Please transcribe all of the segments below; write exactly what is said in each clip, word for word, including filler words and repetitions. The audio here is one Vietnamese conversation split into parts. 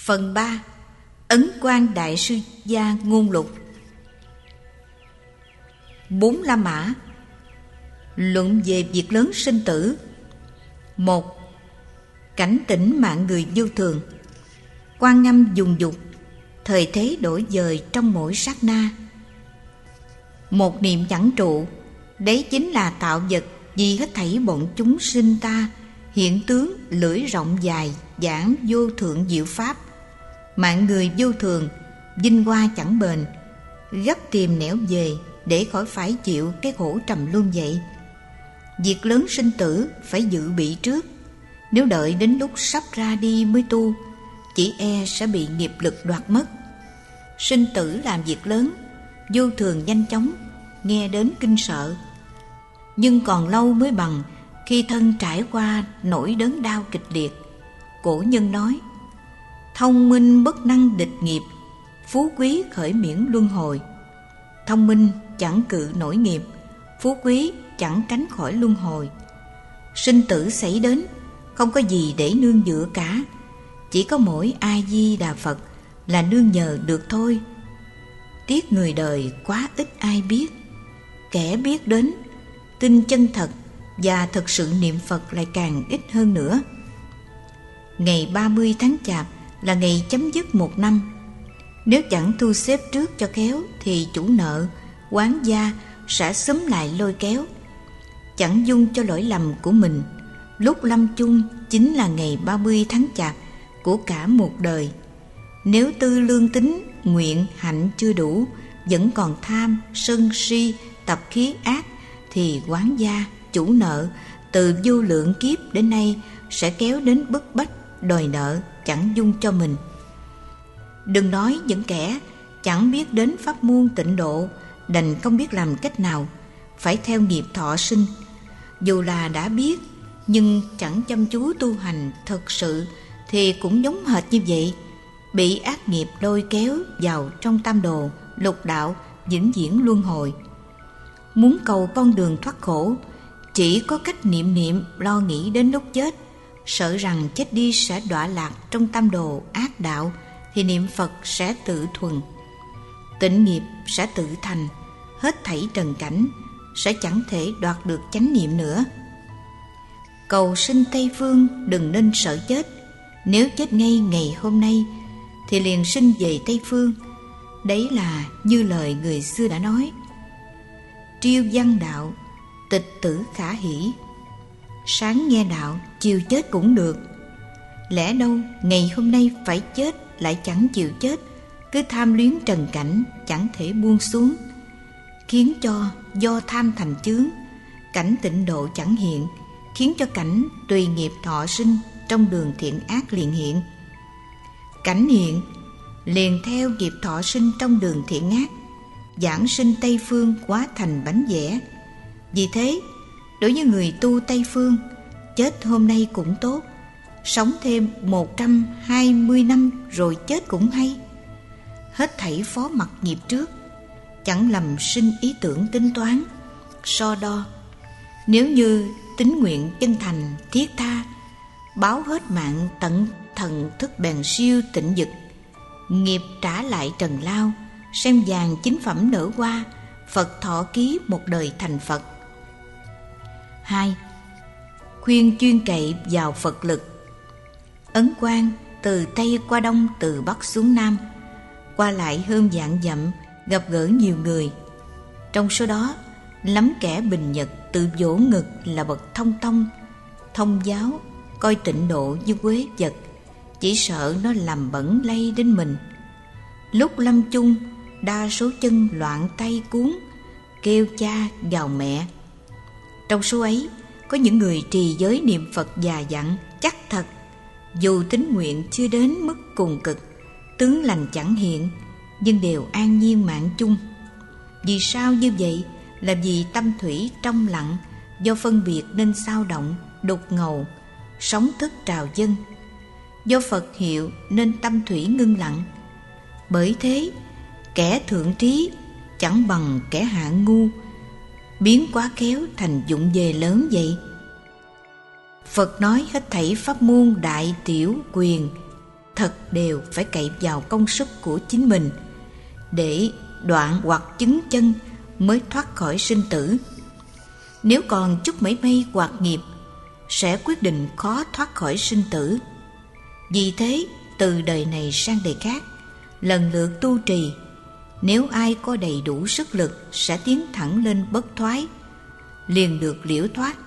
Phần ba. Ấn Quang Đại Sư Gia Ngôn Lục. Bốn La Mã. Luận về việc lớn sinh tử. Một. Cảnh tỉnh mạng người vô thường. Quan Ngâm dùng dục, thời thế đổi dời trong mỗi sát na. Một niệm chẳng trụ, đấy chính là tạo vật vì hết thảy bọn chúng sinh ta, hiện tướng lưỡi rộng dài, giảng vô thượng diệu pháp. Mạng người vô thường, vinh hoa chẳng bền, gấp tìm nẻo về để khỏi phải chịu cái khổ trầm luân vậy. Việc lớn sinh tử phải dự bị trước, nếu đợi đến lúc sắp ra đi mới tu, chỉ e sẽ bị nghiệp lực đoạt mất. Sinh tử làm việc lớn, vô thường nhanh chóng, nghe đến kinh sợ. Nhưng còn lâu mới bằng khi thân trải qua nỗi đớn đau kịch liệt. Cổ nhân nói: thông minh bất năng địch nghiệp, phú quý khởi miễn luân hồi. Thông minh chẳng cự nổi nghiệp, phú quý chẳng tránh khỏi luân hồi. Sinh tử xảy đến, không có gì để nương dựa cả, chỉ có mỗi A Di Đà Phật là nương nhờ được thôi. Tiếc người đời quá ít ai biết, kẻ biết đến, tin chân thật và thực sự niệm Phật lại càng ít hơn nữa. Ngày ba mươi tháng Chạp là ngày chấm dứt một năm. Nếu chẳng thu xếp trước cho khéo thì chủ nợ, oán gia sẽ xúm lại lôi kéo. Chẳng dung cho lỗi lầm của mình, lúc lâm chung chính là ngày ba mươi tháng Chạp của cả một đời. Nếu tư lương tính, nguyện, hạnh chưa đủ, vẫn còn tham, sân si, tập khí ác, thì oán gia, chủ nợ từ vô lượng kiếp đến nay sẽ kéo đến bức bách, đòi nợ chẳng dung cho mình. Đừng nói những kẻ chẳng biết đến pháp môn tịnh độ, đành không biết làm cách nào, phải theo nghiệp thọ sinh. Dù là đã biết, nhưng chẳng chăm chú tu hành thật sự thì cũng giống hệt như vậy, bị ác nghiệp lôi kéo vào trong tam đồ, lục đạo, vĩnh viễn luân hồi. Muốn cầu con đường thoát khổ, chỉ có cách niệm niệm lo nghĩ đến lúc chết, sợ rằng chết đi sẽ đọa lạc trong tam đồ ác đạo, thì niệm Phật sẽ tự thuần, tịnh nghiệp sẽ tự thành, hết thảy trần cảnh sẽ chẳng thể đoạt được chánh niệm nữa. Cầu sinh Tây Phương đừng nên sợ chết, nếu chết ngay ngày hôm nay thì liền sinh về Tây Phương. Đấy là như lời người xưa đã nói: triêu văn đạo, tịch tử khả hỷ. Sáng nghe đạo, chiều chết cũng được. Lẽ đâu ngày hôm nay phải chết lại chẳng chịu chết, cứ tham luyến trần cảnh chẳng thể buông xuống, khiến cho do tham thành chướng, cảnh tịnh độ chẳng hiện, khiến cho cảnh tùy nghiệp thọ sinh trong đường thiện ác liền hiện. Cảnh hiện liền theo nghiệp thọ sinh trong đường thiện ác, giảng sinh Tây Phương hóa thành bánh vẽ. Vì thế, đối với người tu Tây Phương, chết hôm nay cũng tốt, sống thêm một trăm hai mươi năm rồi chết cũng hay. Hết thảy phó mặc nghiệp trước, chẳng lầm sinh ý tưởng tính toán, so đo. Nếu như tín nguyện chân thành, thiết tha, báo hết mạng tận thần thức bèn siêu tịnh dực, nghiệp trả lại trần lao, sen vàng chính phẩm nở hoa, Phật thọ ký một đời thành Phật. Hai. Khuyên chuyên cậy vào Phật lực. Ấn Quang từ Tây qua Đông, từ Bắc xuống Nam, qua lại hơn vạn dặm, gặp gỡ nhiều người. Trong số đó, lắm kẻ bình nhật tự vỗ ngực là bậc thông tông, thông giáo, coi tịnh độ như quế vật, chỉ sợ nó làm bẩn lây đến mình. Lúc lâm chung, đa số chân loạn tay cuốn, kêu cha gào mẹ. Trong số ấy, có những người trì giới niệm Phật già dặn chắc thật, dù tín nguyện chưa đến mức cùng cực, tướng lành chẳng hiện, nhưng đều an nhiên mạng chung. Vì sao như vậy? Là vì tâm thủy trong lặng, do phân biệt nên sao động, đục ngầu, sóng thức trào dâng. Do Phật hiệu nên tâm thủy ngưng lặng. Bởi thế, kẻ thượng trí chẳng bằng kẻ hạ ngu, biến quá khéo thành dụng về lớn vậy. Phật nói hết thảy pháp môn đại tiểu quyền thật đều phải cậy vào công sức của chính mình để đoạn hoặc chứng chân mới thoát khỏi sinh tử. Nếu còn chút mảy may hoặc nghiệp, sẽ quyết định khó thoát khỏi sinh tử. Vì thế, từ đời này sang đời khác, lần lượt tu trì, nếu ai có đầy đủ sức lực sẽ tiến thẳng lên bất thoái, liền được liễu thoát.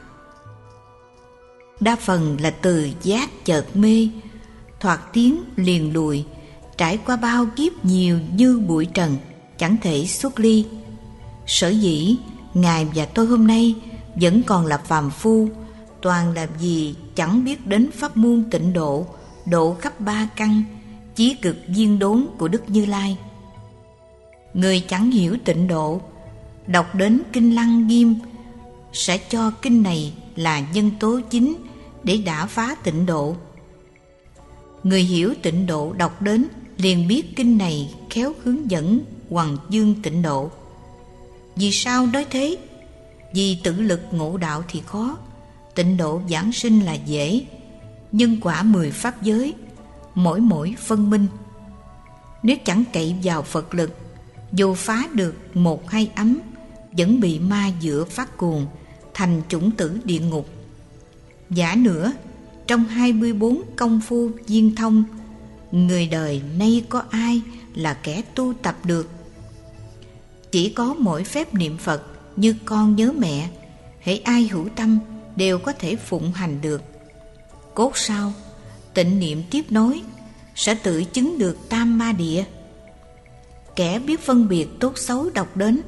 Đa phần là từ giác chợt mê, thoạt tiến liền lùi, trải qua bao kiếp nhiều như bụi trần, chẳng thể xuất ly. Sở dĩ Ngài và tôi hôm nay vẫn còn là phàm phu, toàn là vì chẳng biết đến pháp môn tịnh độ, độ khắp ba căn, chí cực viên đốn của Đức Như Lai. Người chẳng hiểu tịnh độ, đọc đến Kinh Lăng Nghiêm, sẽ cho kinh này là nhân tố chính để đả phá tịnh độ. Người hiểu tịnh độ đọc đến liền biết kinh này khéo hướng dẫn hoằng dương tịnh độ. Vì sao nói thế? Vì tự lực ngộ đạo thì khó, tịnh độ giảng sinh là dễ. Nhân quả mười pháp giới, mỗi mỗi phân minh. Nếu chẳng cậy vào Phật lực, dù phá được một hai ấm, vẫn bị ma dựa phát cuồng, thành chủng tử địa ngục. Giả nữa, trong hai mươi bốn công phu viên thông, người đời nay có ai là kẻ tu tập được? Chỉ có mỗi phép niệm Phật như con nhớ mẹ, hễ ai hữu tâm đều có thể phụng hành được. Cốt sau, tịnh niệm tiếp nối, sẽ tự chứng được tam ma địa. Kẻ biết phân biệt tốt xấu đọc đến,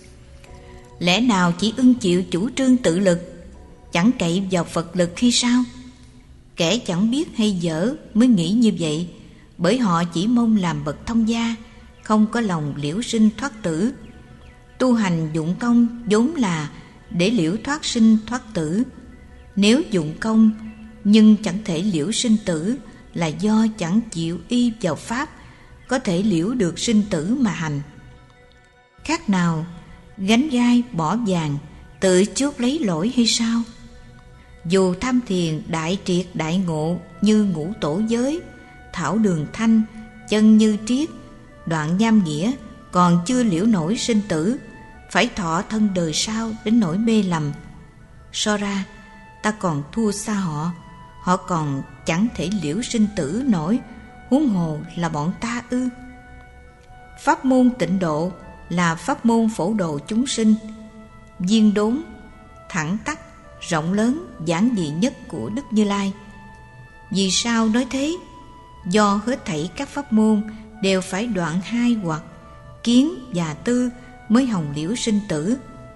lẽ nào chỉ ưng chịu chủ trương tự lực, chẳng cậy vào Phật lực khi sao? Kẻ chẳng biết hay dở mới nghĩ như vậy, bởi họ chỉ mong làm bậc thông gia, không có lòng liễu sinh thoát tử. Tu hành dụng công vốn là để liễu thoát sinh thoát tử. Nếu dụng công nhưng chẳng thể liễu sinh tử, là do chẳng chịu y vào pháp có thể liễu được sinh tử mà hành. Khác nào gánh gai bỏ vàng, tự chuốc lấy lỗi hay sao? Dù tham thiền đại triệt đại ngộ như ngũ tổ giới, thảo đường thanh, chân như triết, đoạn nham nghĩa, còn chưa liễu nổi sinh tử, phải thọ thân đời sau đến nỗi mê lầm. So ra ta còn thua xa họ, họ còn chẳng thể liễu sinh tử nổi, huống hồ là bọn ta ư? Pháp môn tịnh độ là pháp môn phổ độ chúng sinh, viên đốn, thẳng tắc, rộng lớn, giản dị nhất của Đức Như Lai. Vì sao nói thế? Do hết thảy các pháp môn đều phải đoạn hai hoặc, kiến và tư mới hồng liễu sinh tử.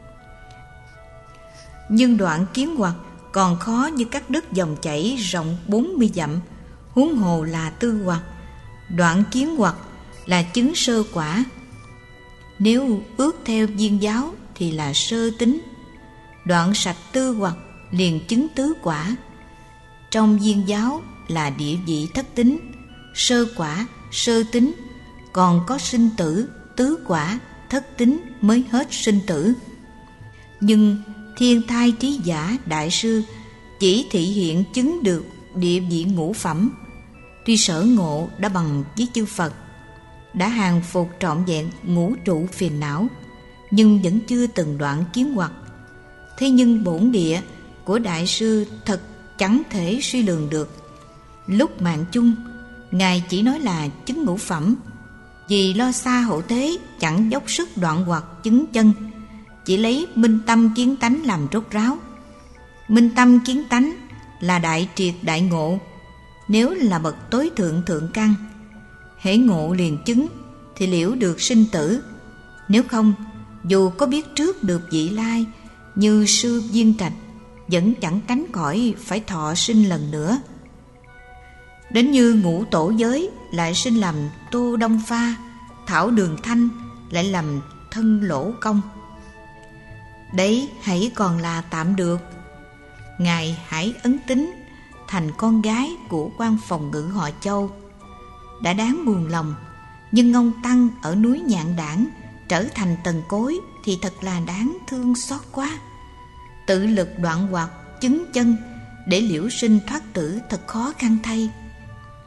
Nhưng đoạn kiến hoặc còn khó như cắt đứt dòng chảy rộng bốn mươi dặm, huống hồ là tư hoặc. Đoạn kiến hoặc là chứng sơ quả. Nếu ước theo viên giáo thì là sơ tính. Đoạn sạch tư hoặc liền chứng tứ quả. Trong viên giáo là địa vị thất tính, sơ quả, sơ tính, còn có sinh tử, tứ quả, thất tính mới hết sinh tử. Nhưng Thiên Thai Trí Giả Đại Sư chỉ thị hiện chứng được địa vị ngũ phẩm. Tuy sở ngộ đã bằng với chư Phật, đã hàng phục trọn vẹn ngũ trụ phiền não, nhưng vẫn chưa từng đoạn kiến hoặc. Thế nhưng bổn địa của Đại Sư thật chẳng thể suy lường được. Lúc mạng chung, Ngài chỉ nói là chứng ngũ phẩm, vì lo xa hậu thế chẳng dốc sức đoạn hoặc chứng chân, chỉ lấy minh tâm kiến tánh làm rốt ráo. Minh tâm kiến tánh là đại triệt đại ngộ. Nếu là bậc tối thượng thượng căn, hễ ngộ liền chứng thì liễu được sinh tử. Nếu không, dù có biết trước được vị lai như sư Viên Trạch, vẫn chẳng tránh khỏi phải thọ sinh lần nữa. Đến như ngũ tổ giới lại sinh làm Tô Đông Pha, Thảo Đường Thanh lại làm thân Lỗ Công. Đấy hãy còn là tạm được. Ngài hãy ấn tính thành con gái của quan phòng ngự họ Châu. Đã đáng buồn lòng, nhưng ông Tăng ở núi Nhạn Đảng trở thành tần cối thì thật là đáng thương xót quá. Tự lực đoạn hoặc chứng chân để liễu sinh thoát tử thật khó khăn thay.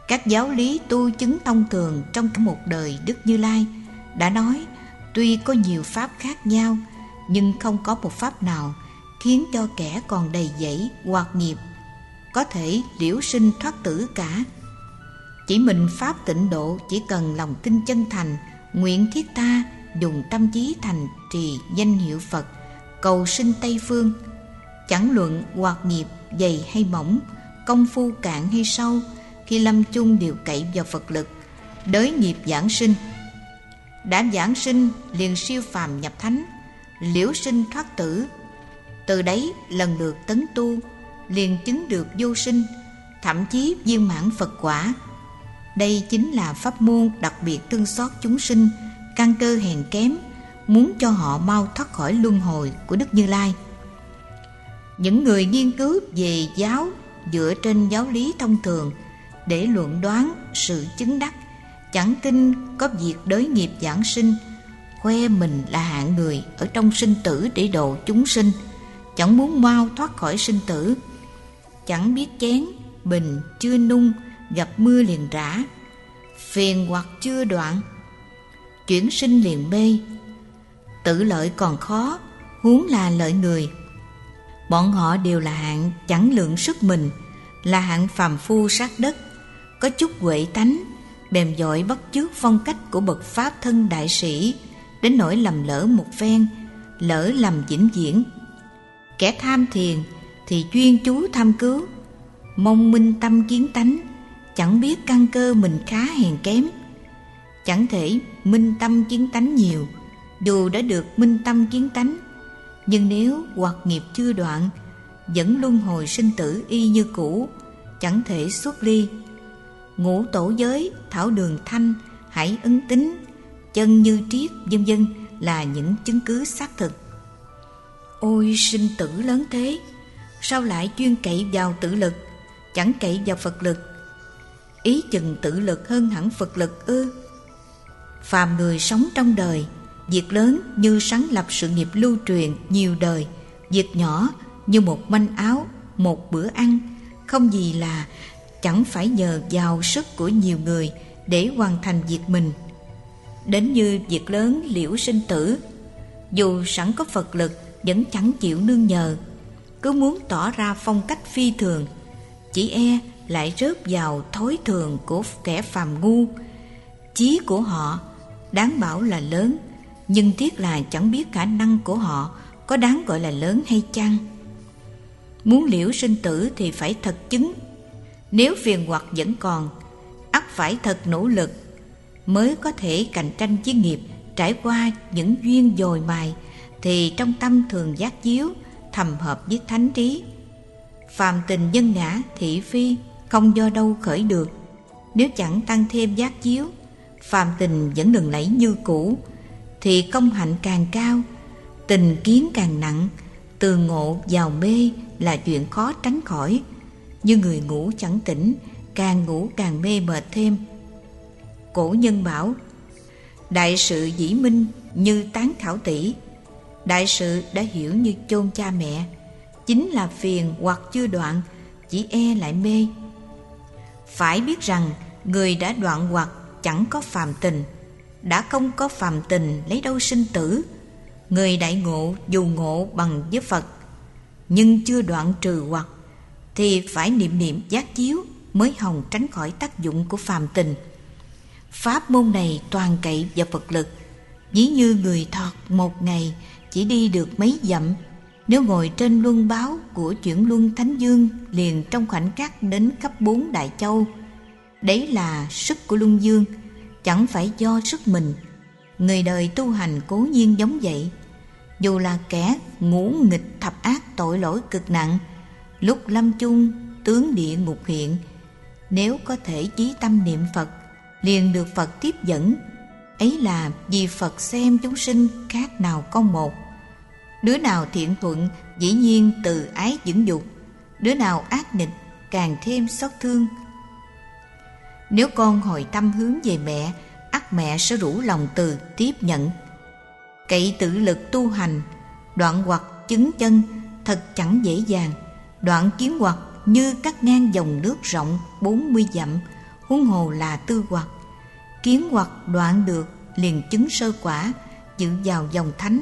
Các giáo lý tu chứng thông thường trong cả một đời Đức Như Lai đã nói, tuy có nhiều pháp khác nhau, nhưng không có một pháp nào khiến cho kẻ còn đầy dẫy hoặc nghiệp có thể liễu sinh thoát tử cả. Chỉ mình pháp tịnh độ chỉ cần lòng tin chân thành, nguyện thiết tha, dùng tâm trí thành trì danh hiệu Phật, cầu sinh Tây Phương. Chẳng luận hoặc nghiệp dày hay mỏng, công phu cạn hay sâu, khi lâm chung đều cậy vào Phật lực, đới nghiệp giảng sinh. Đã giảng sinh liền siêu phàm nhập thánh, liễu sinh thoát tử. Từ đấy lần lượt tấn tu, liền chứng được vô sinh, thậm chí viên mãn Phật quả. Đây chính là pháp môn đặc biệt thương xót chúng sinh căn cơ hèn kém, muốn cho họ mau thoát khỏi luân hồi của Đức Như Lai. Những người nghiên cứu về giáo dựa trên giáo lý thông thường để luận đoán sự chứng đắc, chẳng tin có việc đới nghiệp giảng sinh, khoe mình là hạng người ở trong sinh tử để độ chúng sinh, chẳng muốn mau thoát khỏi sinh tử. Chẳng biết chén bình chưa nung, gặp mưa liền rã, phiền hoặc chưa đoạn, chuyển sinh liền mê. Tự lợi còn khó, huống là lợi người. Bọn họ đều là hạng chẳng lượng sức mình, là hạng phàm phu sát đất, có chút huệ tánh, bèn dội bắt chước phong cách của bậc pháp thân đại sĩ, đến nỗi lầm lỡ một phen, lỡ lầm vĩnh viễn. Kẻ tham thiền thì chuyên chú tham cứu, mong minh tâm kiến tánh, chẳng biết căn cơ mình khá hèn kém, chẳng thể minh tâm kiến tánh nhiều. Dù đã được minh tâm kiến tánh, nhưng nếu hoặc nghiệp chưa đoạn, vẫn luân hồi sinh tử y như cũ, chẳng thể xuất ly. Ngũ tổ giới, thảo đường thanh, hải ấn tính, chân như triết, vân vân là những chứng cứ xác thực. Ôi sinh tử lớn thế, sao lại chuyên cậy vào tự lực, chẳng cậy vào Phật lực? Ý chừng tự lực hơn hẳn Phật lực ư? Phàm người sống trong đời, việc lớn như sáng lập sự nghiệp lưu truyền nhiều đời, việc nhỏ như một manh áo, một bữa ăn, không gì là chẳng phải nhờ vào sức của nhiều người để hoàn thành việc mình. Đến như việc lớn liễu sinh tử, dù sẵn có Phật lực vẫn chẳng chịu nương nhờ, cứ muốn tỏ ra phong cách phi thường, chỉ e lại rớt vào thói thường của kẻ phàm ngu. Chí của họ đáng bảo là lớn, nhưng tiếc là chẳng biết khả năng của họ có đáng gọi là lớn hay chăng. Muốn liễu sinh tử thì phải thật chứng. Nếu phiền hoặc vẫn còn, ắt phải thật nỗ lực mới có thể cạnh tranh với nghiệp. Trải qua những duyên dồi mài thì trong tâm thường giác chiếu, thầm hợp với thánh trí. Phàm tình nhân ngã thị phi, không do đâu khởi được. Nếu chẳng tăng thêm giác chiếu, phàm tình vẫn lừng lẫy như cũ, thì công hạnh càng cao, tình kiến càng nặng, từ ngộ vào mê là chuyện khó tránh khỏi. Như người ngủ chẳng tỉnh, càng ngủ càng mê mệt thêm. Cổ nhân bảo, đại sự dĩ minh như tán khảo tỷ. Đại sự đã hiểu như chôn cha mẹ, chính là phiền hoặc chưa đoạn, chỉ e lại mê. Phải biết rằng người đã đoạn hoặc chẳng có phàm tình, đã không có phàm tình lấy đâu sinh tử. Người đại ngộ dù ngộ bằng với Phật, nhưng chưa đoạn trừ hoặc, thì phải niệm niệm giác chiếu mới hòng tránh khỏi tác dụng của phàm tình. Pháp môn này toàn cậy vào Phật lực. Ví như người thọt một ngày chỉ đi được mấy dặm, nếu ngồi trên luân báo của chuyển luân Thánh Dương, liền trong khoảnh khắc đến khắp bốn đại châu. Đấy là sức của luân dương, chẳng phải do sức mình. Người đời tu hành cố nhiên giống vậy. Dù là kẻ ngũ nghịch thập ác tội lỗi cực nặng, lúc lâm chung tướng địa ngục hiện, nếu có thể chí tâm niệm Phật, liền được Phật tiếp dẫn. Ấy là vì Phật xem chúng sinh khác nào con một. Đứa nào thiện thuận dĩ nhiên từ ái dưỡng dục, đứa nào ác nghịch càng thêm xót thương. Nếu con hồi tâm hướng về mẹ, ắt mẹ sẽ rủ lòng từ tiếp nhận. Cậy tự lực tu hành, đoạn hoặc chứng chân thật chẳng dễ dàng. Đoạn kiến hoặc như cắt ngang dòng nước rộng bốn mươi dặm, huống hồ là tư hoặc. Kiến hoặc đoạn được liền chứng sơ quả, dự vào dòng thánh.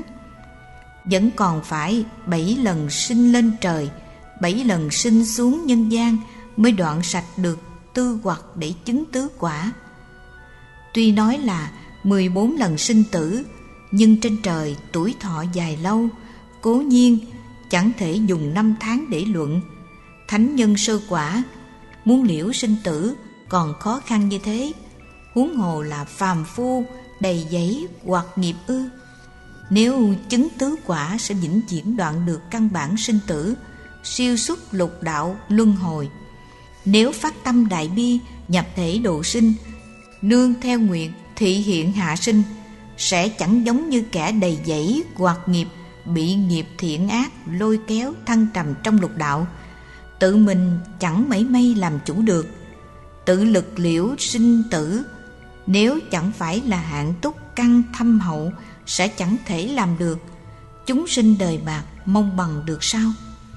Vẫn còn phải bảy lần sinh lên trời, bảy lần sinh xuống nhân gian mới đoạn sạch được tư hoặc để chứng tứ quả. Tuy nói là mười bốn lần sinh tử, nhưng trên trời tuổi thọ dài lâu, cố nhiên chẳng thể dùng năm tháng để luận. Thánh nhân sơ quả muốn liễu sinh tử còn khó khăn như thế, huống hồ là phàm phu đầy dẫy hoặc nghiệp ư. Nếu chứng tứ quả sẽ vĩnh viễn đoạn được căn bản sinh tử, siêu xuất lục đạo luân hồi. Nếu phát tâm đại bi nhập thể độ sinh, nương theo nguyện thị hiện hạ sinh, sẽ chẳng giống như kẻ đầy dẫy hoặc nghiệp, bị nghiệp thiện ác lôi kéo thăng trầm trong lục đạo, tự mình chẳng mảy may làm chủ được, tự lực liễu sinh tử. Nếu chẳng phải là hạng túc căn thâm hậu, sẽ chẳng thể làm được. Chúng sinh đời bạc mong bằng được sao?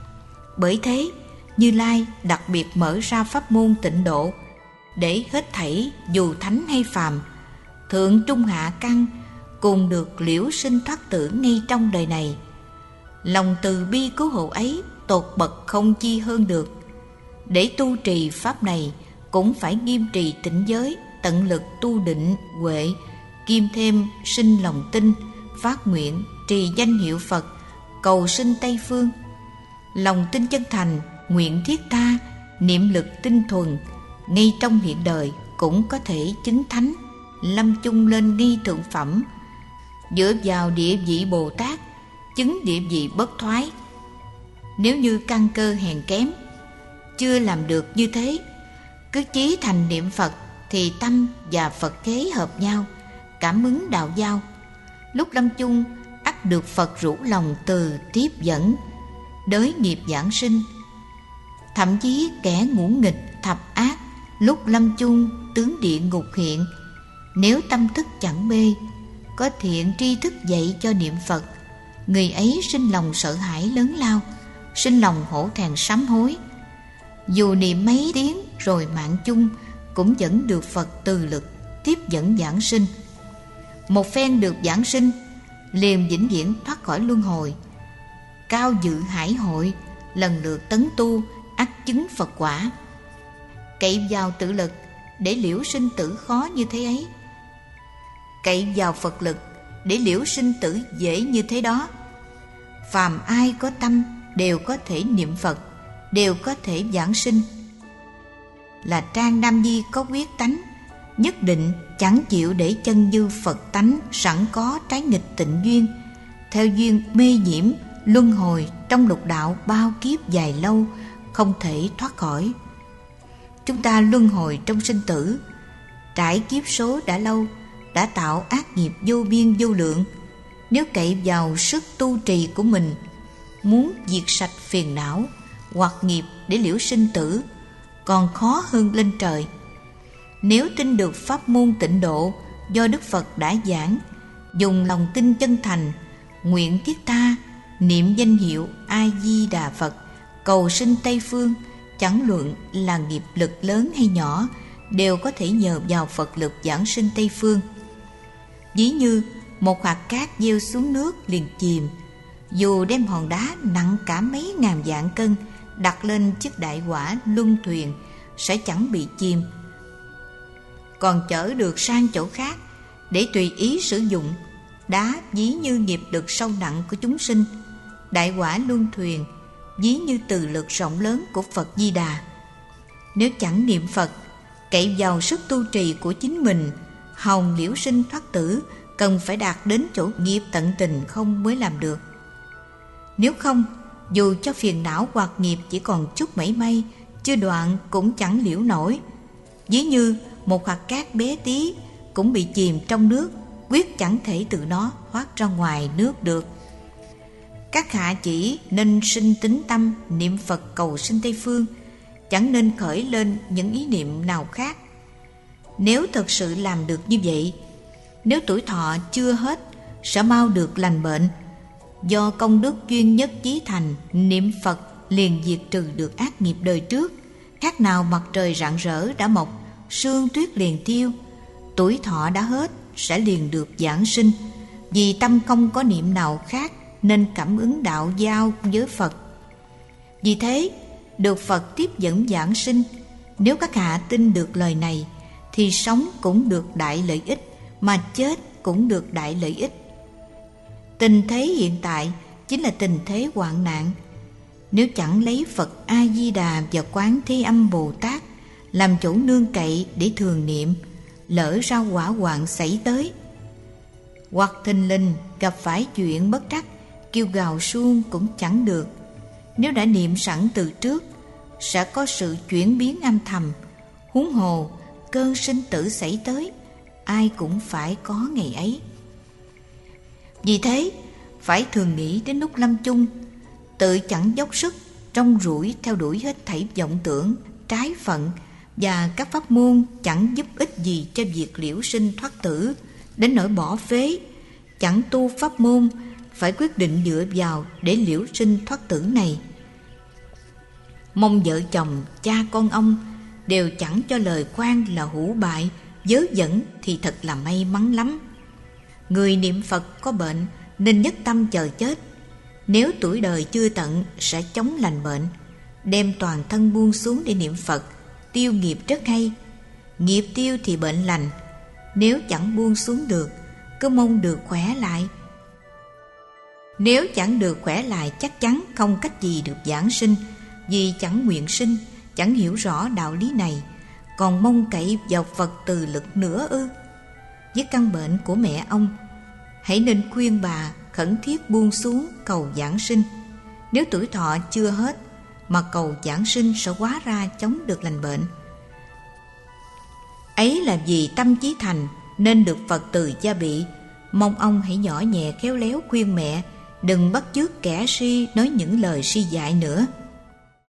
Bởi thế Như Lai đặc biệt mở ra pháp môn tịnh độ, để hết thảy dù thánh hay phàm, thượng trung hạ căn cùng được liễu sinh thoát tử ngay trong đời này. Lòng từ bi cứu hộ ấy tột bậc không chi hơn được. Để tu trì pháp này cũng phải nghiêm trì tịnh giới, tận lực tu định huệ, kiêm thêm sinh lòng tin, phát nguyện trì danh hiệu Phật, cầu sinh Tây phương. Lòng tin chân thành, nguyện thiết tha, niệm lực tinh thuần, ngay trong hiện đời cũng có thể chứng thánh, lâm chung lên nghi thượng phẩm. Dựa vào địa vị Bồ Tát, chứng địa vị bất thoái. Nếu như căn cơ hèn kém, chưa làm được như thế, cứ chí thành niệm Phật thì tâm và Phật kế hợp nhau, cảm ứng đạo giao. Lúc lâm chung ắt được Phật rủ lòng từ tiếp dẫn, đới nghiệp giảng sinh. Thậm chí kẻ ngũ nghịch thập ác, lúc lâm chung tướng địa ngục hiện, nếu tâm thức chẳng mê, có thiện tri thức dạy cho niệm Phật, người ấy sinh lòng sợ hãi lớn lao, sinh lòng hổ thẹn sám hối. Dù niệm mấy tiếng rồi mạng chung, cũng vẫn được Phật từ lực tiếp dẫn giảng sinh. Một phen được giảng sinh, liền vĩnh viễn thoát khỏi luân hồi. Cao dự hải hội, lần lượt tấn tu, ắt chứng Phật quả. Cậy vào tự lực để liễu sinh tử khó như thế ấy, cậy vào Phật lực để liễu sinh tử dễ như thế đó. Phàm ai có tâm đều có thể niệm Phật, đều có thể giảng sinh. Là Trang Nam Di có quyết tánh, nhất định chẳng chịu để chân dư Phật tánh sẵn có trái nghịch tịnh duyên, theo duyên mê nhiễm luân hồi trong lục đạo bao kiếp dài lâu, không thể thoát khỏi. Chúng ta luân hồi trong sinh tử, trải kiếp số đã lâu, đã tạo ác nghiệp vô biên vô lượng. Nếu cậy vào sức tu trì của mình, muốn diệt sạch phiền não hoặc nghiệp để liễu sinh tử, còn khó hơn lên trời. Nếu tin được pháp môn tịnh độ do Đức Phật đã giảng, dùng lòng tin chân thành, nguyện thiết tha, niệm danh hiệu A Di Đà Phật, cầu sinh Tây phương, chẳng luận là nghiệp lực lớn hay nhỏ, đều có thể nhờ vào Phật lực giảng sinh Tây phương. Ví như một hạt cát gieo xuống nước liền chìm, dù đem hòn đá nặng cả mấy ngàn vạn cân đặt lên chiếc đại hỏa luân thuyền sẽ chẳng bị chìm, còn chở được sang chỗ khác để tùy ý sử dụng. Đá ví như nghiệp lực sâu nặng của chúng sinh, đại hỏa luân thuyền ví như từ lực rộng lớn của Phật Di Đà. Nếu chẳng niệm Phật, cậy vào sức tu trì của chính mình, hòng liễu sinh thoát tử, cần phải đạt đến chỗ nghiệp tận tình không mới làm được. Nếu không, dù cho phiền não hoặc nghiệp chỉ còn chút mảy may, chưa đoạn cũng chẳng liễu nổi. Ví như một hạt cát bé tí cũng bị chìm trong nước, quyết chẳng thể tự nó thoát ra ngoài nước được. Các hạ chỉ nên sinh tín tâm niệm Phật cầu sinh Tây phương, chẳng nên khởi lên những ý niệm nào khác. Nếu thật sự làm được như vậy, nếu tuổi thọ chưa hết, sẽ mau được lành bệnh. Do công đức duyên nhất chí thành, niệm Phật liền diệt trừ được ác nghiệp đời trước, khác nào mặt trời rạng rỡ đã mọc, sương tuyết liền tiêu, tuổi thọ đã hết sẽ liền được giảng sinh. Vì tâm không có niệm nào khác nên cảm ứng đạo giao với Phật. Vì thế được Phật tiếp dẫn giảng sinh. Nếu các hạ tin được lời này thì sống cũng được đại lợi ích, mà chết cũng được đại lợi ích. Tình thế hiện tại chính là tình thế hoạn nạn. Nếu chẳng lấy Phật A-di-đà và Quán Thế Âm Bồ Tát làm chỗ nương cậy để thường niệm, lỡ ra hỏa hoạn xảy tới, hoặc thình lình gặp phải chuyện bất trắc, kêu gào suông cũng chẳng được. Nếu đã niệm sẵn từ trước, sẽ có sự chuyển biến âm thầm. Huống hồ cơn sinh tử xảy tới, ai cũng phải có ngày ấy. Vì thế phải thường nghĩ đến lúc lâm chung, tự chẳng dốc sức trong rủi theo đuổi hết thảy vọng tưởng, trái phận và các pháp môn chẳng giúp ích gì cho việc liễu sinh thoát tử, đến nỗi bỏ phế, chẳng tu pháp môn, phải quyết định dựa vào để liễu sinh thoát tử này. Mong vợ chồng, cha con ông đều chẳng cho lời khoan là hữu bại, vớ vẩn thì thật là may mắn lắm. Người niệm Phật có bệnh nên nhất tâm chờ chết. Nếu tuổi đời chưa tận sẽ chống lành bệnh, đem toàn thân buông xuống để niệm Phật, tiêu nghiệp rất hay. Nghiệp tiêu thì bệnh lành. Nếu chẳng buông xuống được, cứ mong được khỏe lại. Nếu chẳng được khỏe lại, chắc chắn không cách gì được giảng sinh, vì chẳng nguyện sinh, chẳng hiểu rõ đạo lý này, còn mong cậy vào Phật từ lực nữa ư? Với căn bệnh của mẹ ông, hãy nên khuyên bà khẩn thiết buông xuống cầu giảng sinh. Nếu tuổi thọ chưa hết mà cầu giảng sinh sẽ hóa ra chống được lành bệnh. Ấy là vì tâm chí thành nên được Phật từ gia bị. Mong ông hãy nhỏ nhẹ khéo léo khuyên mẹ đừng bắt chước kẻ si nói những lời si dại nữa.